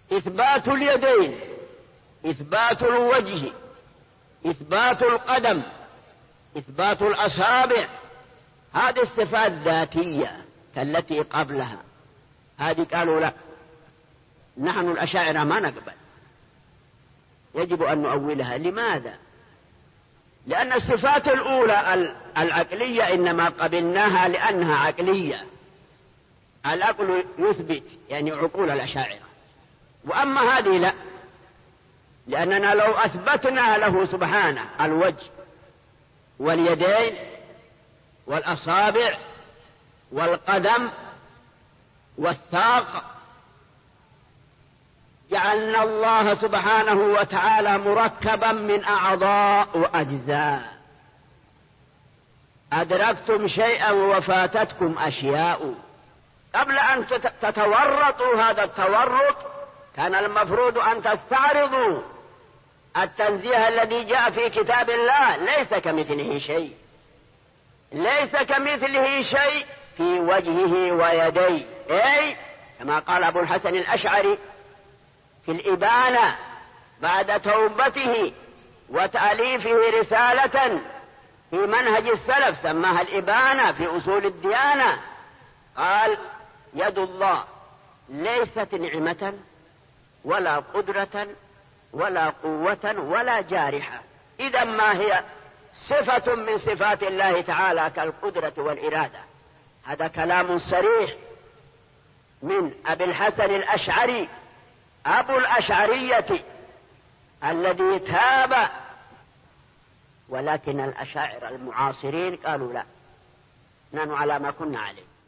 إثبات اليدين، إثبات الوجه، إثبات القدم، إثبات الأصابع، هذه الصفات ذاتية كالتي قبلها. هذه قالوا لا، نحن الأشاعرة ما نقبل، يجب أن نؤولها. لماذا؟ لأن الصفات الأولى العقلية إنما قبلناها لأنها عقلية، العقل يثبت يعني عقول الأشاعرة. وأما هذه لا، لأننا لو أثبتنا له سبحانه الوجه واليدين والأصابع والقدم والساق، جعلنا الله سبحانه وتعالى مركبا من أعضاء وأجزاء. أدركتم شيئا وفاتتكم أشياء. قبل أن تتورطوا هذا التورط كان المفروض أن تستعرضوا التنزيه الذي جاء في كتاب الله. ليس كمثله شيء، ليس كمثله شيء في وجهه ويديه، أي كما قال أبو الحسن الأشعري في الإبانة بعد توبته وتأليفه رسالة في منهج السلف سماها الإبانة في أصول الديانة، قال: يد الله ليست نعمة ولا قدرة ولا قوة ولا جارحة. إذا ما هي صفة من صفات الله تعالى كالقدرة والإرادة. هذا كلام صريح من أبي الحسن الأشعري أبو الأشعرية الذي تاب. ولكن الأشاعرة المعاصرين قالوا لا، نحن على ما كنا عليه.